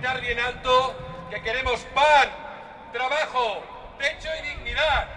gritar bien alto que queremos pan, trabajo, techo y dignidad.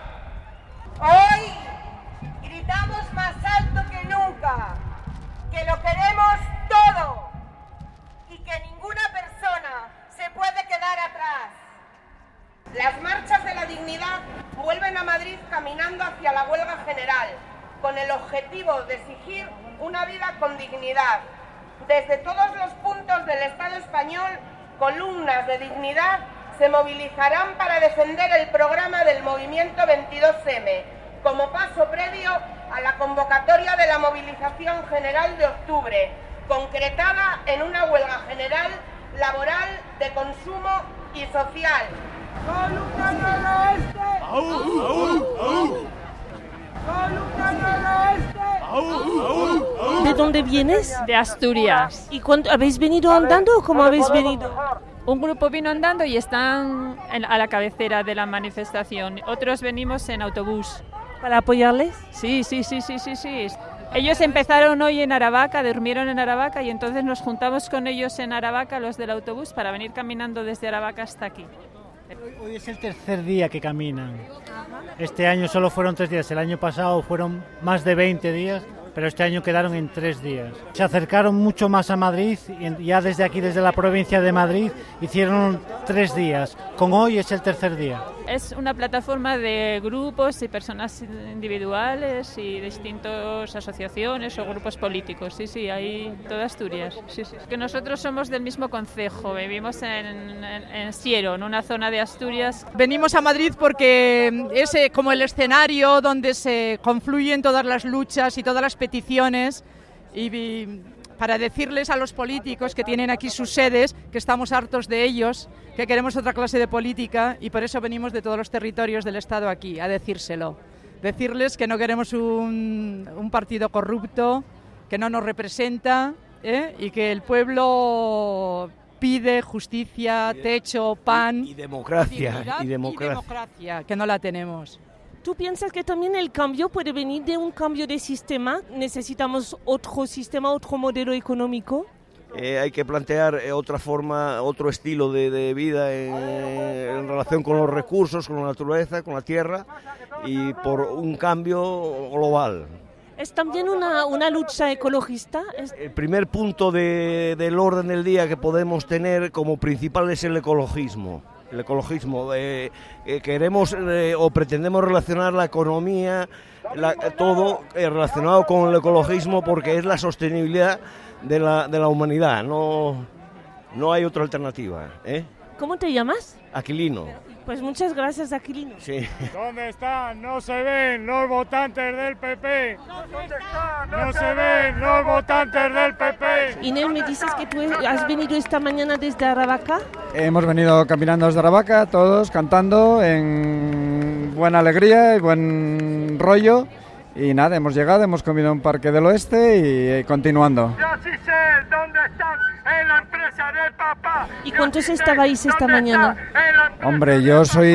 Hoy gritamos más alto que nunca que lo queremos todo y que ninguna persona se puede quedar atrás. Las marchas de la dignidad vuelven a Madrid caminando hacia la huelga general, con el objetivo de exigir una vida con dignidad. Desde todos los puntos del Estado español, columnas de dignidad se movilizarán para defender el programa del movimiento 22M, como paso previo a la convocatoria de la movilización general de octubre, concretada en una huelga general, laboral, de consumo y social. ¡Columna noroeste! ¡Au, au, au! ¡Columna noroeste! ¿De dónde vienes? De Asturias. ¿Y cuándo habéis venido andando o cómo habéis venido? Un grupo vino andando y están a la cabecera de la manifestación. Otros venimos en autobús. ¿Para apoyarles? Sí. Ellos empezaron hoy en Aravaca, durmieron en Aravaca y entonces nos juntamos con ellos en Aravaca, los del autobús, para venir caminando desde Aravaca hasta aquí. Hoy es el tercer día que caminan. Este año solo fueron 3 días, el año pasado fueron más de 20 días, pero este año quedaron en 3 días. Se acercaron mucho más a Madrid y ya desde aquí, desde la provincia de Madrid, hicieron 3 días. Con hoy es el tercer día. Es una plataforma de grupos y personas individuales y distintas asociaciones o grupos políticos. Sí, hay toda Asturias. Sí. Que nosotros somos del mismo concejo, vivimos en Siero, en una zona de Asturias. Venimos a Madrid porque es como el escenario donde se confluyen todas las luchas y todas las peticiones y para decirles a los políticos que tienen aquí sus sedes que estamos hartos de ellos, que queremos otra clase de política y por eso venimos de todos los territorios del Estado aquí a decírselo. Decirles que no queremos un partido corrupto, que no nos representa y que el pueblo pide justicia, techo, pan y democracia, y democracia, que no la tenemos. ¿Tú piensas que también el cambio puede venir de un cambio de sistema? ¿Necesitamos otro sistema, otro modelo económico? Hay que plantear otra forma, otro estilo de vida en relación con los recursos, con la naturaleza, con la tierra y por un cambio global. ¿Es también una lucha ecologista? El primer punto del orden del día que podemos tener como principal es el ecologismo. El ecologismo, queremos o pretendemos relacionar la economía, todo relacionado con el ecologismo porque es la sostenibilidad de la humanidad, no hay otra alternativa. ¿Cómo te llamas? Aquilino. Pues muchas gracias, Aquilino. Sí. ¿Dónde están? No se ven los votantes del PP. ¿Dónde están? No se ven los votantes del PP. Inés, me dices que tú has venido esta mañana desde Aravaca. Hemos venido caminando desde Aravaca, todos cantando en buena alegría y buen rollo. Y nada, hemos llegado, hemos comido en un parque del oeste y continuando. Yo sí sé dónde están, en la empresa del papá. ¿Y cuántos estabais esta mañana? Hombre, yo soy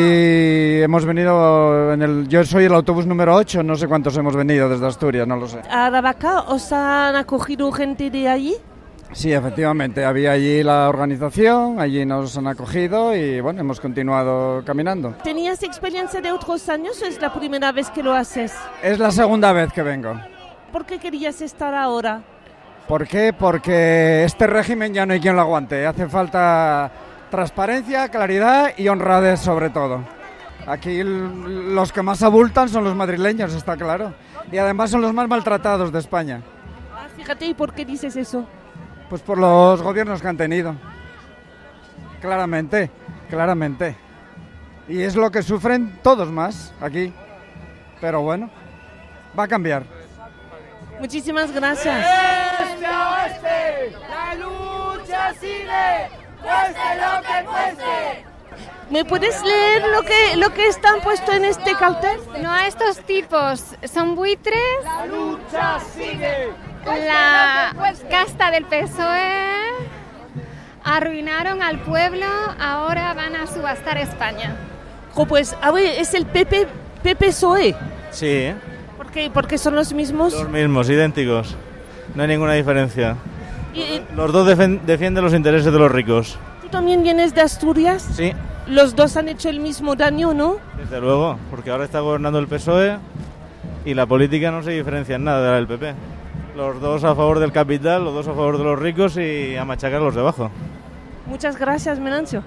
el autobús número 8, no sé cuántos hemos venido desde Asturias, no lo sé. ¿A Aravaca os han acogido gente de allí? Sí, efectivamente, había allí la organización, allí nos han acogido y bueno, hemos continuado caminando. ¿Tenías experiencia de otros años o es la primera vez que lo haces? Es la segunda vez que vengo. ¿Por qué querías estar ahora? ¿Por qué? Porque este régimen ya no hay quien lo aguante, hace falta transparencia, claridad y honradez sobre todo. Aquí los que más abultan son los madrileños, está claro, y además son los más maltratados de España. Fíjate, ¿y por qué dices eso? Pues por los gobiernos que han tenido, claramente. Y es lo que sufren todos más aquí. Pero bueno, va a cambiar. Muchísimas gracias. ¡La lucha sigue! ¡Cueste lo que cueste! ¿Me puedes leer lo que están puesto en este cartel? No a estos tipos, son buitres. ¡La lucha sigue! La casta del PSOE arruinaron al pueblo, ahora van a subastar España. Pues, a ver, es el PSOE. Sí. ¿Por qué son los mismos? Los mismos, idénticos. No hay ninguna diferencia. Y los dos defienden los intereses de los ricos. también vienes de Asturias? Sí. Los dos han hecho el mismo daño, ¿no? Desde luego, porque ahora está gobernando el PSOE y la política no se diferencia en nada de la del PP. Los dos a favor del capital, los dos a favor de los ricos y a machacar a los de abajo. Muchas gracias, Venancio.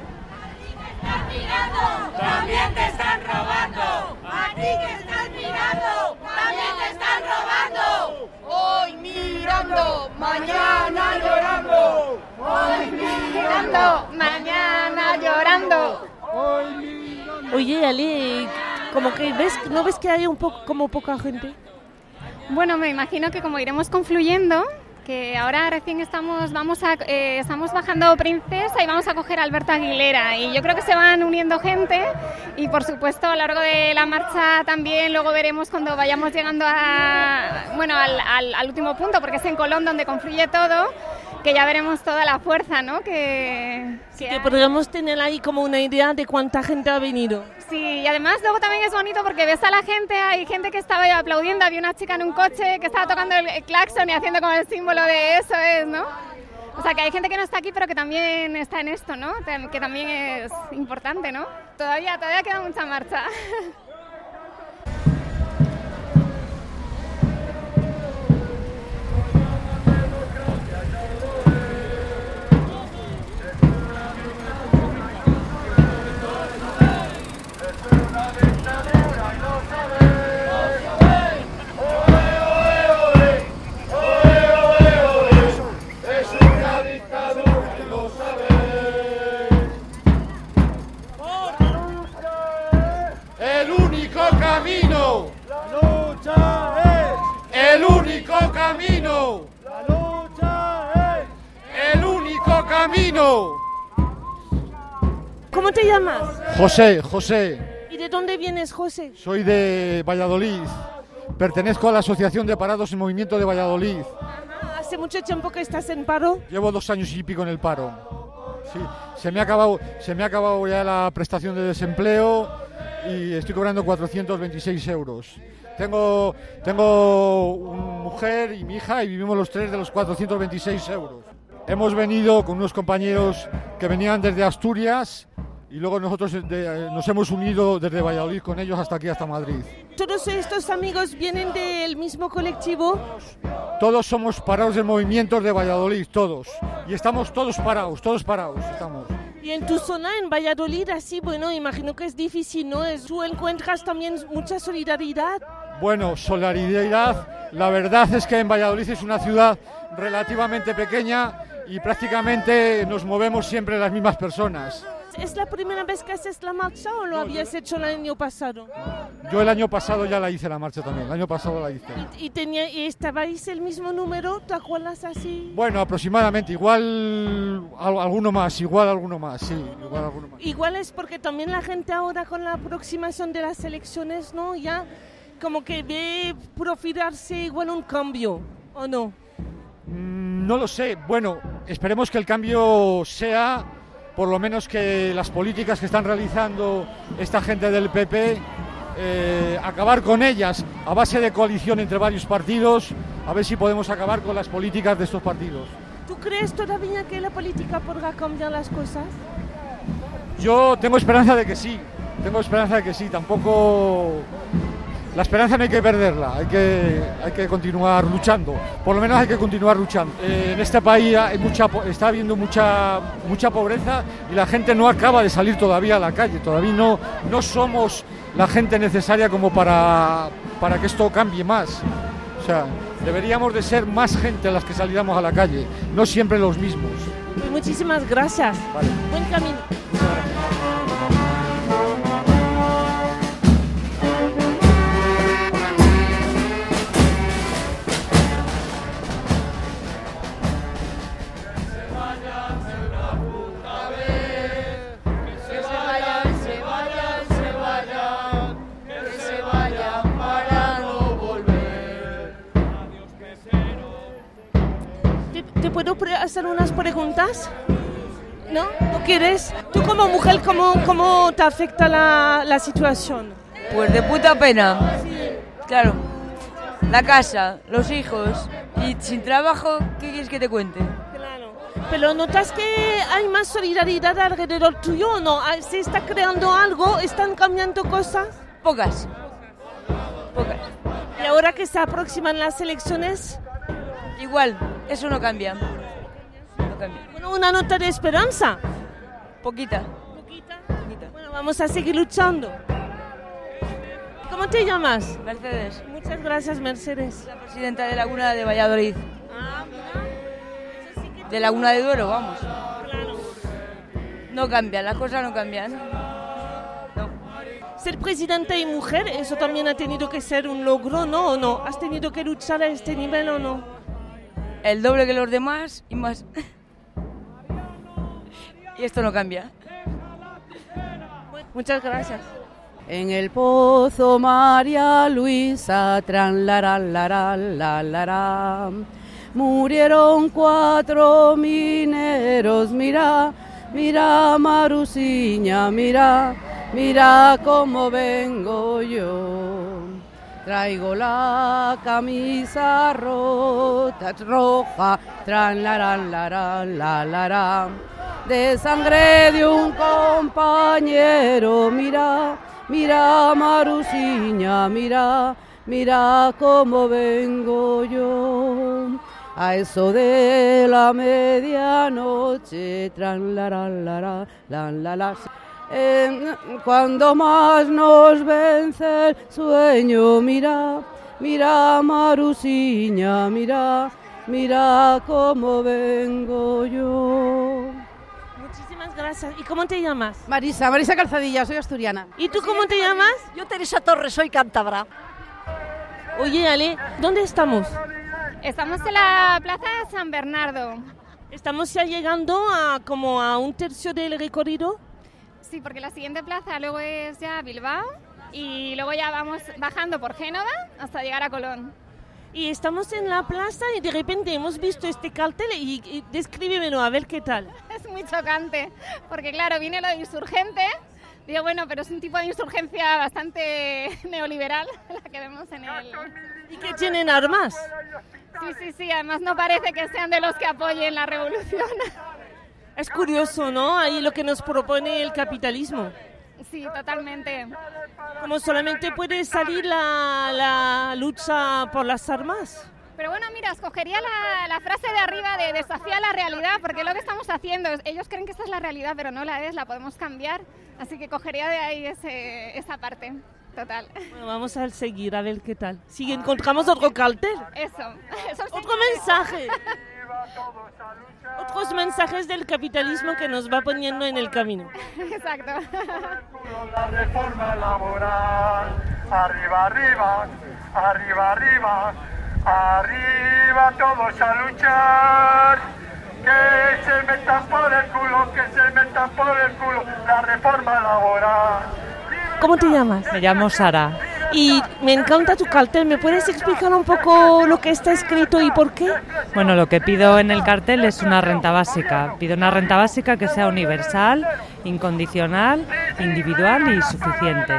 También te están robando. A ti que estás mirando, también te están robando. Hoy mirando, mañana llorando. Hoy mirando, mañana llorando. Oye, Ale, como que ¿no ves que hay como poca gente? Bueno, me imagino que como iremos confluyendo, que ahora recién estamos bajando Princesa y vamos a coger a Alberto Aguilera, y yo creo que se van uniendo gente, y por supuesto a lo largo de la marcha también luego veremos cuando vayamos llegando al último punto, porque es en Colón donde confluye todo, que ya veremos toda la fuerza, ¿no? Que podríamos tener ahí como una idea de cuánta gente ha venido. Sí, y además luego también es bonito porque ves a la gente, hay gente que estaba aplaudiendo, había una chica en un coche que estaba tocando el claxon y haciendo como el símbolo de eso es, ¿no? O sea, que hay gente que no está aquí pero que también está en esto, ¿no? Que también es importante, ¿no? Todavía queda mucha marcha. ¿Cómo te llamas? José. ¿Y de dónde vienes, José? Soy de Valladolid. Pertenezco a la Asociación de Parados en Movimiento de Valladolid. Ajá. ¿Hace mucho tiempo que estás en paro? Llevo 2 años y pico en el paro. Sí, se me ha acabado ya la prestación de desempleo y estoy cobrando 426 euros. Tengo una mujer y mi hija y vivimos los 3 de los 426 euros. Hemos venido con unos compañeros que venían desde Asturias y luego nosotros nos hemos unido desde Valladolid con ellos hasta aquí, hasta Madrid. ¿Todos estos amigos vienen del mismo colectivo? Todos somos parados de movimientos de Valladolid, todos. Y estamos todos parados estamos. Y en tu zona, en Valladolid, así, bueno, imagino que es difícil, ¿no? ¿Tú encuentras también mucha solidaridad? Bueno, solidaridad, la verdad es que en Valladolid es una ciudad relativamente pequeña y prácticamente nos movemos siempre las mismas personas. ¿Es la primera vez que haces la marcha o lo habías hecho el año pasado? Yo el año pasado ya la hice la marcha también, el año pasado la hice. ¿Y estabais el mismo número? ¿Te acuerdas así? Bueno, aproximadamente, igual alguno más, sí, igual alguno más. Igual es porque también la gente ahora con la aproximación de las elecciones, ¿no? Ya como que ve profilarse igual un cambio, ¿o no? No lo sé, bueno, esperemos que el cambio sea, por lo menos que las políticas que están realizando esta gente del PP, acabar con ellas a base de coalición entre varios partidos, a ver si podemos acabar con las políticas de estos partidos. ¿Tú crees todavía que la política podrá cambiar las cosas? Yo tengo esperanza de que sí, tampoco... La esperanza no hay que perderla, hay que continuar luchando, por lo menos hay que continuar luchando. En este país está habiendo mucha pobreza y la gente no acaba de salir todavía a la calle, todavía no somos la gente necesaria como para que esto cambie más. O sea, deberíamos de ser más gente las que saliéramos a la calle, no siempre los mismos. Muchísimas gracias. Vale. Buen camino. ¿Te puedo hacer unas preguntas? ¿No? ¿No quieres? Tú como mujer, ¿cómo te afecta la situación? Pues de puta pena. Sí. Claro. La casa, los hijos y sin trabajo, ¿qué quieres que te cuente? Claro. Pero ¿notas que hay más solidaridad alrededor tuyo o no? ¿Se está creando algo? ¿Están cambiando cosas? Pocas. ¿Y ahora que se aproximan las elecciones? Igual, eso no cambia. Bueno, una nota de esperanza. Poquita. Bueno, vamos a seguir luchando. ¿Cómo te llamas? Mercedes. Muchas gracias, Mercedes. La presidenta de Laguna de Valladolid. De Laguna de Duero, vamos. No cambian, las cosas no cambian. No. Ser presidenta y mujer, eso también ha tenido que ser un logro, ¿no? ¿O no? ¿Has tenido que luchar a este nivel o no? El doble que los demás y más. Y esto no cambia. Muchas gracias. En el pozo María Luisa, tran la la murieron 4 mineros, mira, mira Marusiña, mira, mira cómo vengo yo. Traigo la camisa rota, roja, tran la de sangre de un compañero, mira, mira Marusiña, mira, mira cómo vengo yo. A eso de la medianoche, tran la cuando más nos vence el sueño, mira, mira Marusiña, mira, mira cómo vengo yo. Muchísimas gracias. ¿Y cómo te llamas? Marisa Calzadilla, soy asturiana. ¿Y tú cómo te llamas? Yo Teresa Torres, soy cántabra. Oye, Ale, ¿dónde estamos? Estamos en la Plaza de San Bernardo. ¿Estamos ya llegando a como a un tercio del recorrido? Sí, porque la siguiente plaza luego es ya Bilbao y luego ya vamos bajando por Génova hasta llegar a Colón. Y estamos en la plaza y de repente hemos visto este cartel y descríbemelo, a ver qué tal. Es muy chocante, porque claro, viene lo de insurgente. Digo, bueno, pero es un tipo de insurgencia bastante neoliberal, la que vemos en el... ¿Y que tienen armas? Sí, además no parece que sean de los que apoyen la revolución. Es curioso, ¿no? Ahí lo que nos propone el capitalismo. Sí, totalmente. Como solamente puede salir la lucha por las armas. Pero bueno, mira, escogería la frase de arriba de desafiar la realidad, porque es lo que estamos haciendo. Ellos creen que esta es la realidad, pero no la es, la podemos cambiar. Así que cogería de ahí esa parte, total. Bueno, vamos a seguir, a ver qué tal. Si encontramos otro cartel. Eso otro mensaje. Otros mensajes del capitalismo que nos va poniendo en el camino. Exacto. La reforma laboral, arriba, arriba, arriba, arriba, arriba todos a luchar, que se metan por el culo, que se metan por el culo, la reforma laboral. ¿Cómo te llamas? Me llamo Sara. Y me encanta tu cartel, ¿me puedes explicar un poco lo que está escrito y por qué? Bueno, lo que pido en el cartel es una renta básica. Pido una renta básica que sea universal, incondicional, individual y suficiente.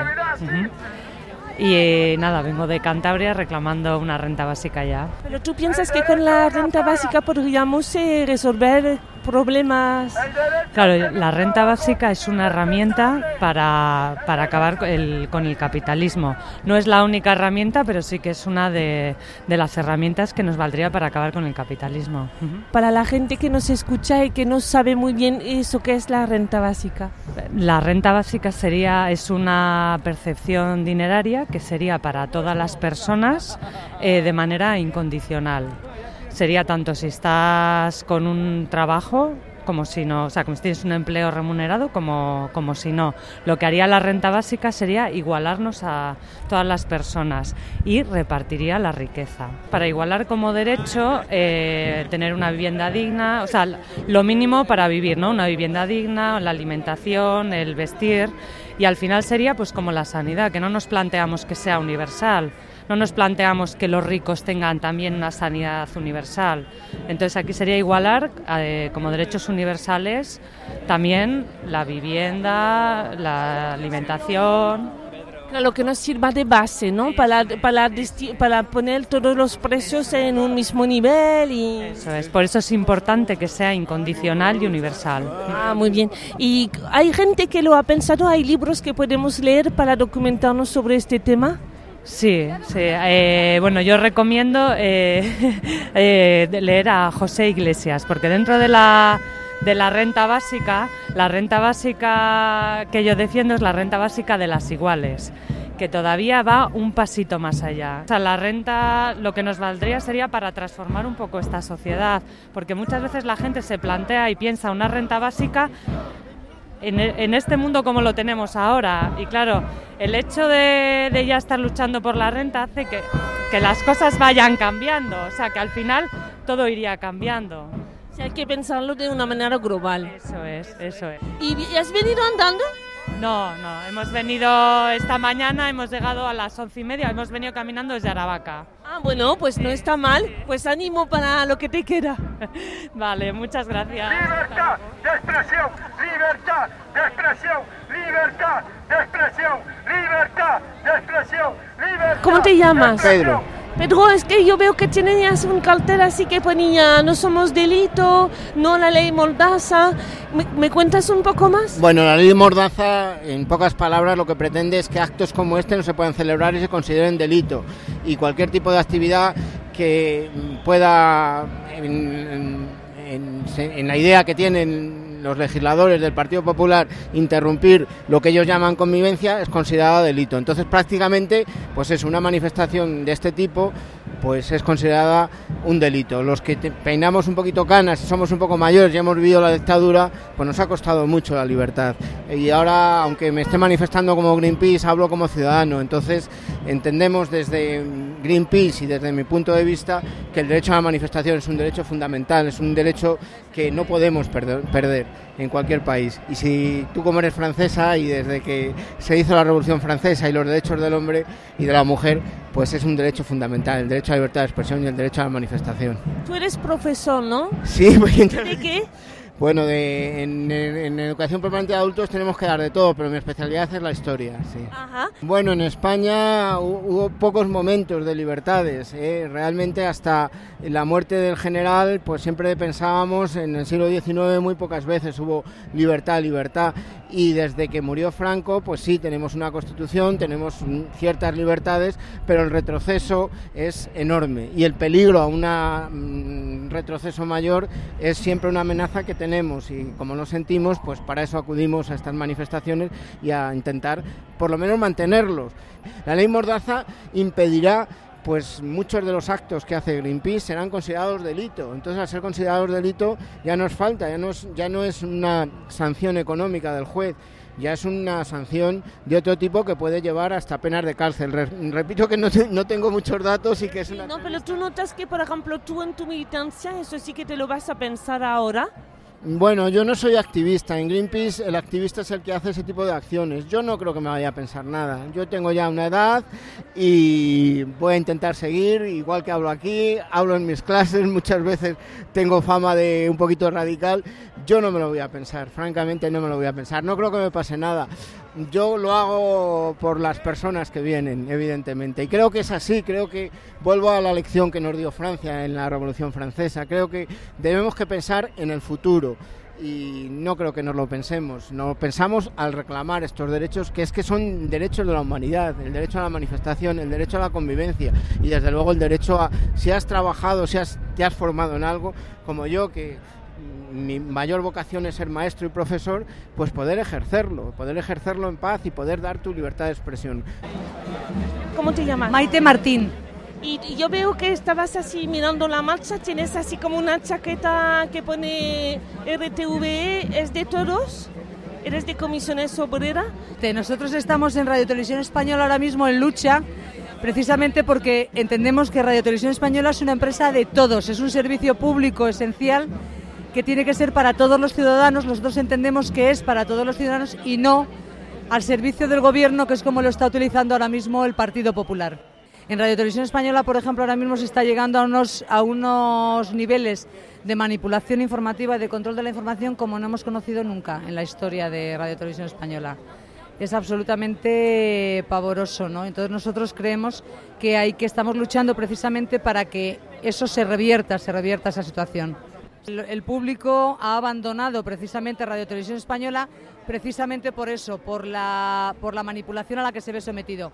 Y nada, vengo de Cantabria reclamando una renta básica ya. ¿Pero tú piensas que con la renta básica podríamos resolver problemas? Claro, la renta básica es una herramienta para acabar con el capitalismo. No es la única herramienta, pero sí que es una de las herramientas que nos valdría para acabar con el capitalismo. Para la gente que nos escucha y que no sabe muy bien eso que es la renta básica. La renta básica es una percepción dineraria que sería para todas las personas de manera incondicional. Sería tanto si estás con un trabajo como si no, o sea, como si tienes un empleo remunerado como si no. Lo que haría la renta básica sería igualarnos a todas las personas y repartiría la riqueza. Para igualar como derecho, tener una vivienda digna, o sea, lo mínimo para vivir, ¿no? Una vivienda digna, la alimentación, el vestir, y al final sería pues como la sanidad, que no nos planteamos que sea universal. No nos planteamos que los ricos tengan también una sanidad universal. Entonces aquí sería igualar como derechos universales también la vivienda, la alimentación. Claro, que nos sirva de base, ¿no? Para poner todos los precios en un mismo nivel y... Eso es, por eso es importante que sea incondicional y universal. Ah, muy bien. ¿Y hay gente que lo ha pensado? ¿Hay libros que podemos leer para documentarnos sobre este tema? Sí. Bueno, yo recomiendo leer a José Iglesias, porque dentro de la renta básica que yo defiendo es la renta básica de las iguales, que todavía va un pasito más allá. O sea, la renta lo que nos valdría sería para transformar un poco esta sociedad, porque muchas veces la gente se plantea y piensa una renta básica en este mundo como lo tenemos ahora, y claro, el hecho de ya estar luchando por la renta hace que las cosas vayan cambiando, o sea, que al final todo iría cambiando. Hay que pensarlo de una manera global. Eso es. ¿Y has venido andando? No, hemos venido esta mañana, hemos llegado a las 11:30, hemos venido caminando desde Aravaca. Ah, bueno, pues no está mal, pues ánimo para lo que te queda. Vale, muchas gracias. Libertad de expresión, libertad de expresión, libertad de expresión, libertad de expresión, libertad. ¿Cómo te llamas? Pedro. Pedro, es que yo veo que tenías un cartel así que ponía no somos delito, no la ley Mordaza. ¿Me cuentas un poco más? Bueno, la ley Mordaza, en pocas palabras, lo que pretende es que actos como este no se puedan celebrar y se consideren delito. Y cualquier tipo de actividad que pueda, en la idea que tienen los legisladores del Partido Popular, interrumpir lo que ellos llaman convivencia, es considerado delito. Entonces, prácticamente, pues es una manifestación de este tipo, pues es considerada un delito. Los que peinamos un poquito canas, somos un poco mayores y hemos vivido la dictadura, pues nos ha costado mucho la libertad. Y ahora, aunque me esté manifestando como Greenpeace, hablo como ciudadano. Entonces, entendemos desde Greenpeace y desde mi punto de vista que el derecho a la manifestación es un derecho fundamental, es un derecho que no podemos perder en cualquier país. Y si tú, como eres francesa, y desde que se hizo la Revolución Francesa y los derechos del hombre y de la mujer, pues es un derecho fundamental, el derecho a la libertad de expresión y el derecho a la manifestación. Tú eres profesor, ¿no? Sí, ¿de qué? Bueno, en educación permanente de adultos tenemos que dar de todo, pero mi especialidad es la historia, sí. Ajá. Bueno, en España hubo pocos momentos de libertades, realmente hasta la muerte del general, pues siempre pensábamos, en el siglo XIX muy pocas veces hubo libertad, y desde que murió Franco, pues sí, tenemos una constitución, tenemos ciertas libertades, pero el retroceso es enorme, y el peligro a un retroceso mayor es siempre una amenaza que tenemos, y como lo sentimos, pues para eso acudimos a estas manifestaciones y a intentar por lo menos mantenerlos. La ley Mordaza impedirá, pues muchos de los actos que hace Greenpeace serán considerados delito. Entonces, al ser considerados delito, ya nos falta, ya no es una sanción económica del juez, ya es una sanción de otro tipo que puede llevar hasta penas de cárcel. Repito que no tengo muchos datos y que es una... No, pero tú notas que, por ejemplo, tú en tu militancia, eso sí que te lo vas a pensar ahora. Bueno, yo no soy activista. En Greenpeace el activista es el que hace ese tipo de acciones. Yo no creo que me vaya a pensar nada. Yo tengo ya una edad y voy a intentar seguir, igual que hablo aquí, hablo en mis clases, muchas veces tengo fama de un poquito radical. Yo no me lo voy a pensar, francamente no me lo voy a pensar. No creo que me pase nada. Yo lo hago por las personas que vienen, evidentemente, y creo que es así. Creo que vuelvo a la lección que nos dio Francia en la Revolución Francesa. Creo que debemos que pensar en el futuro y no creo que nos lo pensemos. Nos te al reclamar estos derechos, que son derechos de la humanidad, el derecho a la manifestación, el derecho a la convivencia y desde luego el derecho a, si has trabajado, si te has formado en algo, como yo, que mi mayor vocación es ser maestro y profesor, pues poder ejercerlo en paz y poder dar tu libertad de expresión. ¿Cómo te llamas? Maite Martín. Y yo veo que estabas así mirando la marcha, tienes así como una chaqueta que pone RTVE, ¿es de todos? ¿Eres de Comisiones Obreras? Nosotros estamos en Radio Televisión Española ahora mismo en lucha, precisamente porque entendemos que Radio Televisión Española es una empresa de todos, es un servicio público esencial que tiene que ser para todos los ciudadanos. Nosotros entendemos que es para todos los ciudadanos y no al servicio del gobierno, que es como lo está utilizando ahora mismo el Partido Popular. En Radio Televisión Española, por ejemplo, ahora mismo se está llegando a unos niveles de manipulación informativa y de control de la información como no hemos conocido nunca en la historia de Radio Televisión Española. es absolutamente pavoroso, ¿no? Entonces nosotros creemos que estamos luchando precisamente para que eso se revierta esa situación. El público ha abandonado precisamente Radio Televisión Española precisamente por eso, por la manipulación a la que se ve sometido.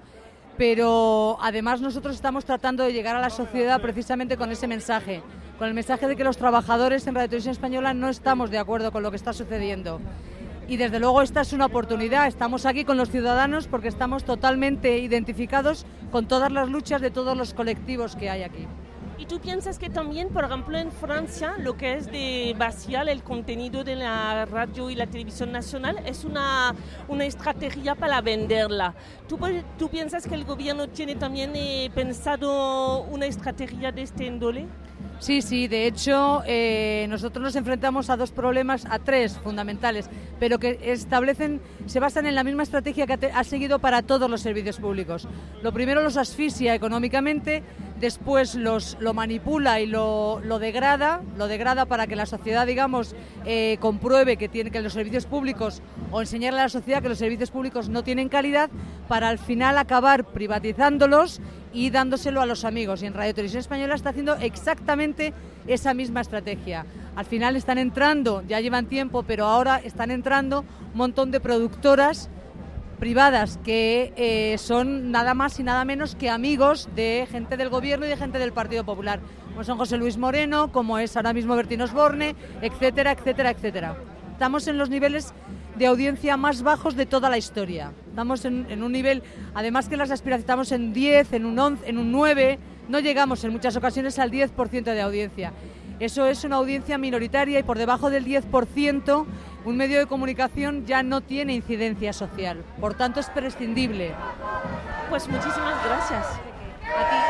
Pero además nosotros estamos tratando de llegar a la sociedad precisamente con ese mensaje, con el mensaje de que los trabajadores en Radio Televisión Española no estamos de acuerdo con lo que está sucediendo. Y desde luego esta es una oportunidad, estamos aquí con los ciudadanos porque estamos totalmente identificados con todas las luchas de todos los colectivos que hay aquí. ¿Y tú piensas que también, por ejemplo, en Francia, lo que es de vaciar el contenido de la radio y la televisión nacional es una estrategia para venderla? ¿Tú piensas que el gobierno tiene también pensado una estrategia de este índole? Sí, de hecho nosotros nos enfrentamos a tres fundamentales, pero que se basan en la misma estrategia que ha seguido para todos los servicios públicos. Lo primero los asfixia económicamente, después lo manipula y lo degrada para que la sociedad, digamos, compruebe que los servicios públicos, o enseñarle a la sociedad que los servicios públicos no tienen calidad, para al final acabar privatizándolos y dándoselo a los amigos. Y en Radio Televisión Española está haciendo exactamente esa misma estrategia. Al final están entrando, ya llevan tiempo, pero ahora están entrando un montón de productoras privadas que son nada más y nada menos que amigos de gente del gobierno y de gente del Partido Popular, como son José Luis Moreno, como es ahora mismo Bertín Osborne, etcétera, etcétera, etcétera. Estamos en los niveles de audiencia más bajos de toda la historia. Estamos en un nivel, además que las aspiraciones estamos en 10, en un 11, en un 9, no llegamos en muchas ocasiones al 10% de audiencia. Eso es una audiencia minoritaria y por debajo del 10% un medio de comunicación ya no tiene incidencia social. Por tanto, es prescindible. Pues muchísimas gracias. A ti.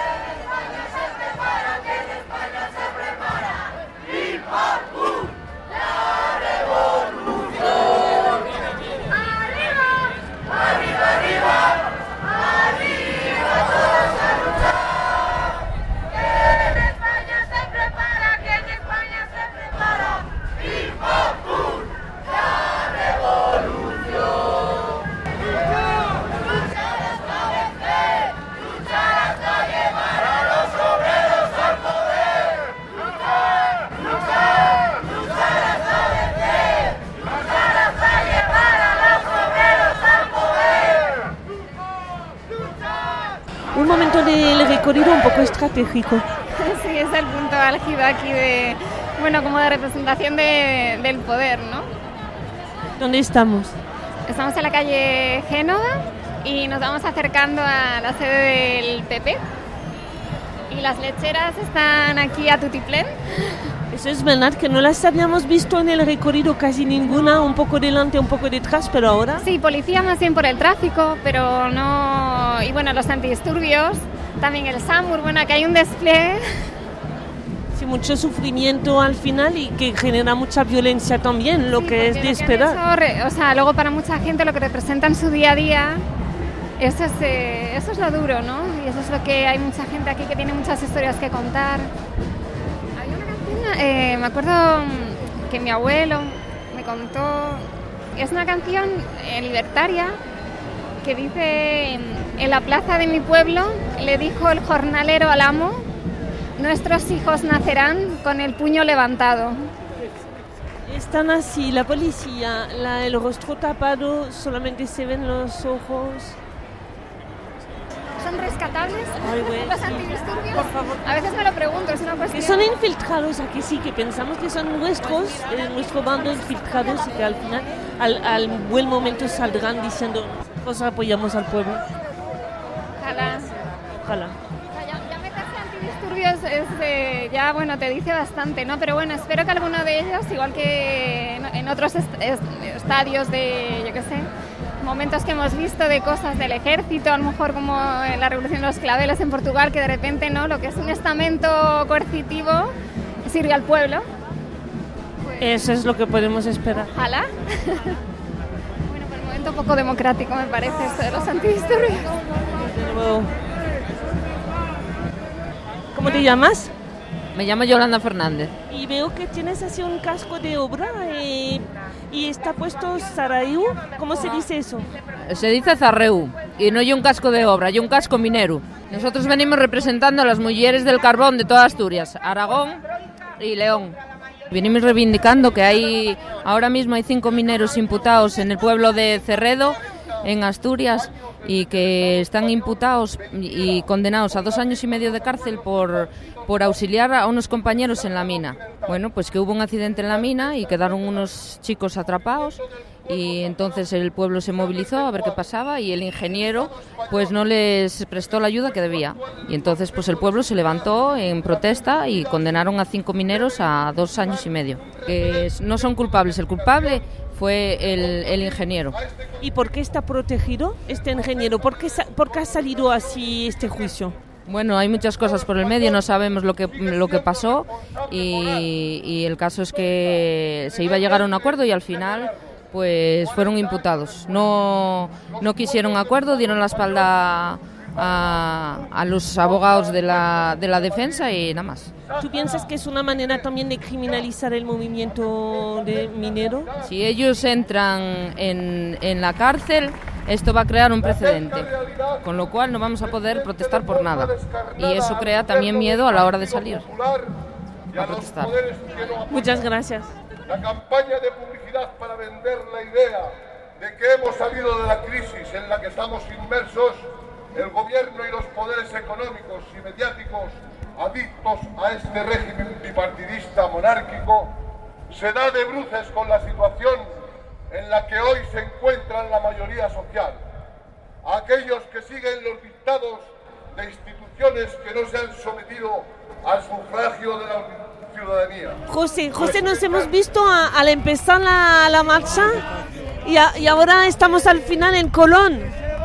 Un momento del recorrido un poco estratégico. Sí, es el punto álgido aquí como de representación del poder, ¿no? ¿Dónde estamos? Estamos en la calle Génova y nos vamos acercando a la sede del PP. Y las lecheras están aquí a tutiplén. Eso es verdad, que no las habíamos visto en el recorrido casi ninguna, un poco delante, un poco detrás, pero ahora... Sí, policía más bien por el tráfico, pero no... Y bueno, los antidisturbios, también el SAMUR, que hay un despliegue. Sí, mucho sufrimiento al final y que genera mucha violencia también, lo que es de esperar. Luego para mucha gente lo que representa en su día a día, eso es lo duro, ¿no? Y eso es lo que hay mucha gente aquí que tiene muchas historias que contar. Me acuerdo que mi abuelo me contó, es una canción libertaria que dice: en la plaza de mi pueblo le dijo el jornalero al amo, nuestros hijos nacerán con el puño levantado. Están así, la policía, el rostro tapado, solamente se ven los ojos. ¿Son rescatables los antidisturbios? Por favor. A veces me lo pregunto, es una cuestión... Que son infiltrados aquí, sí, que pensamos que son nuestro bando infiltrados y que al final, al buen momento saldrán diciendo, nosotros apoyamos al pueblo. Ojalá. Ya meterse antidisturbios te dice bastante, ¿no? Pero bueno, espero que alguno de ellos, igual que en otros estadios de, yo qué sé, momentos que hemos visto de cosas del ejército, a lo mejor como la revolución de los claveles en Portugal, que de repente no, lo que es un estamento coercitivo sirve al pueblo. Eso es lo que podemos esperar. Ojalá. Bueno, por el momento un poco democrático me parece esto de los antidisturbios. ¿Cómo te llamas? Me llamo Yolanda Fernández. Y veo que tienes así un casco de obra y está puesto Sarajevo. ¿Cómo se dice eso? Se dice zarreu, y no hay un casco de obra, hay un casco minero. Nosotros venimos representando a las mujeres del carbón de toda Asturias, Aragón y León. Venimos reivindicando que ahora mismo hay 5 mineros imputados en el pueblo de Cerredo, en Asturias, y que están imputados y condenados a 2 años y medio de cárcel por auxiliar a unos compañeros en la mina. Bueno, pues que hubo un accidente en la mina y quedaron unos chicos atrapados, y entonces el pueblo se movilizó a ver qué pasaba, y el ingeniero pues no les prestó la ayuda que debía, y entonces pues el pueblo se levantó en protesta y condenaron a 5 mineros a 2 años y medio, que no son culpables. El culpable fue el ingeniero. ¿Y por qué está protegido este ingeniero? ¿Por qué ha salido así este juicio? Bueno, hay muchas cosas por el medio, no sabemos lo que pasó, y el caso es que se iba a llegar a un acuerdo y al final pues fueron imputados. No quisieron acuerdo, dieron la espalda a los abogados de la defensa y nada más. ¿Tú piensas que es una manera también de criminalizar el movimiento de minero? Si ellos entran en la cárcel, esto va a crear un precedente, con lo cual no vamos a poder protestar por nada. Y eso crea también miedo a la hora de salir a protestar. Muchas gracias. La campaña de publicidad para vender la idea de que hemos salido de la crisis en la que estamos inmersos, el gobierno y los poderes económicos y mediáticos adictos a este régimen bipartidista monárquico, se da de bruces con la situación en la que hoy se encuentran la mayoría social. Aquellos que siguen los dictados de instituciones que no se han sometido al sufragio de la ciudadanía. José, nos hemos visto al empezar la marcha y ahora estamos al final en Colón.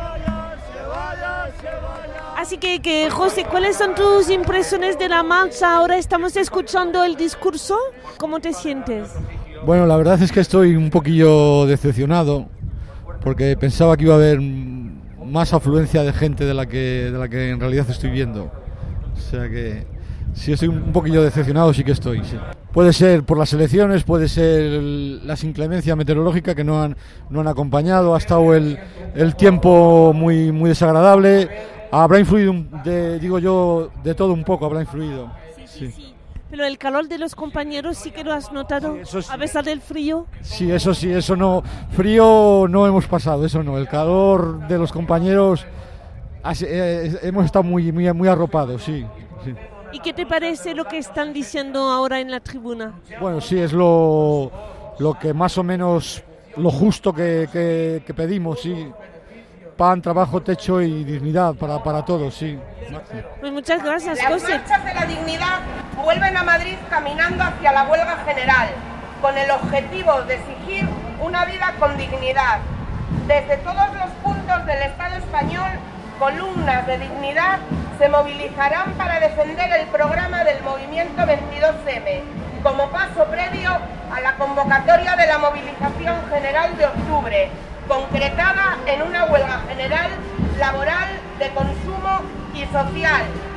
Así que José, ¿cuáles son tus impresiones de la marcha? Ahora estamos escuchando el discurso. ¿Cómo te sientes? Bueno, la verdad es que estoy un poquillo decepcionado, porque pensaba que iba a haber más afluencia de gente de la que en realidad estoy viendo. O sea que sí, estoy un poquillo decepcionado, sí que estoy, sí. Puede ser por las elecciones, puede ser la inclemencia meteorológica que no han acompañado, ha estado el tiempo muy desagradable. Habrá influido, de todo un poco habrá influido. Sí. Pero el calor de los compañeros sí que lo has notado, sí, a pesar del frío. Sí, eso no. Frío no hemos pasado, eso no. El calor de los compañeros hemos estado muy arropados, sí. ¿Y qué te parece lo que están diciendo ahora en la tribuna? Bueno, sí, es lo que más o menos lo justo que pedimos, sí. Pan, trabajo, techo y dignidad para todos, sí. Pues muchas gracias, José. Las marchas de la dignidad vuelven a Madrid caminando hacia la huelga general, con el objetivo de exigir una vida con dignidad. Desde todos los puntos del Estado español, columnas de dignidad se movilizarán para defender el programa del Movimiento 22M, como paso previo a la convocatoria de la movilización general de octubre, concretada en una huelga general, laboral, de consumo y social,